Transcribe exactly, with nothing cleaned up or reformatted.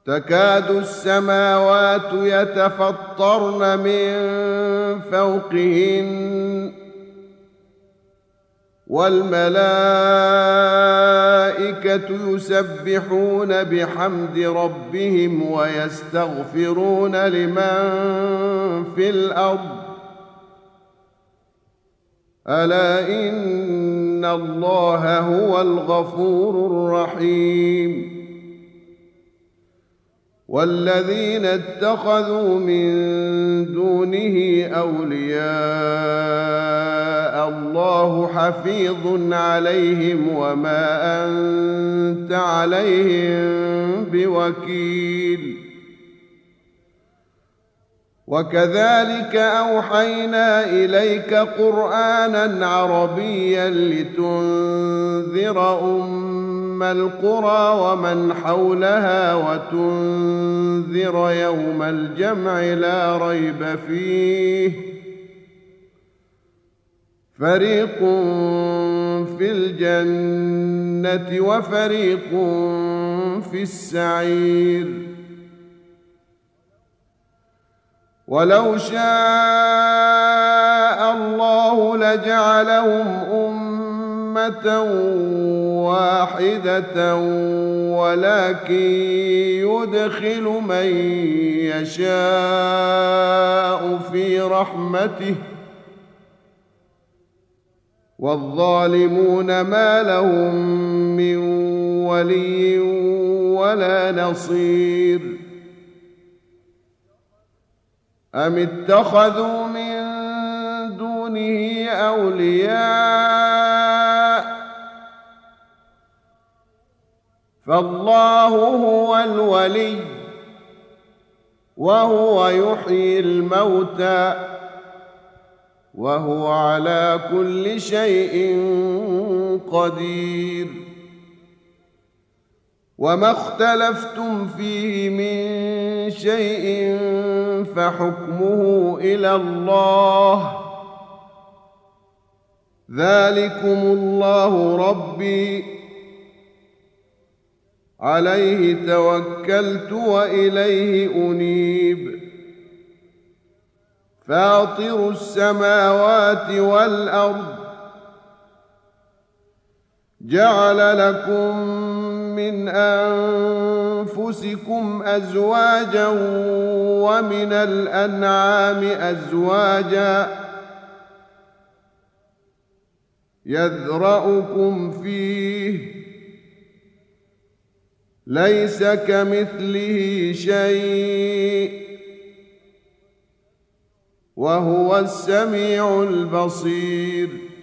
تكاد السماوات يتفطرن من فوقهن والملائكة يسبحون بحمد ربهم ويستغفرون لمن في الأرض ألا إن الله هو الغفور الرحيم والذين اتخذوا من دونه أولياء الله حفيظ عليهم وما أنت عليهم بوكيل وكذلك أوحينا إليك قرآنا عربيا لتنذر أم القرى ومن حولها وتنذر يوم الجمع لا ريب فيه فريق في الجنة وفريق في السعير ولو شاء الله لجعلهم أمة واحدة ولكن يدخل من يشاء في رحمته والظالمون ما لهم من ولي ولا نصير أم اتخذوا من دونه أولياء فالله هو الولي وهو يحيي الموتى وهو على كل شيء قدير وما اختلفتم فيه من شيء فحكمه إلى الله ذلكم الله ربي عليه توكلت وإليه أنيب فاطر السماوات والأرض جعل لكم من أنفسكم أزواجا ومن الأنعام أزواجا يذرأكم فيه ليس كمثله شيء وهو السميع البصير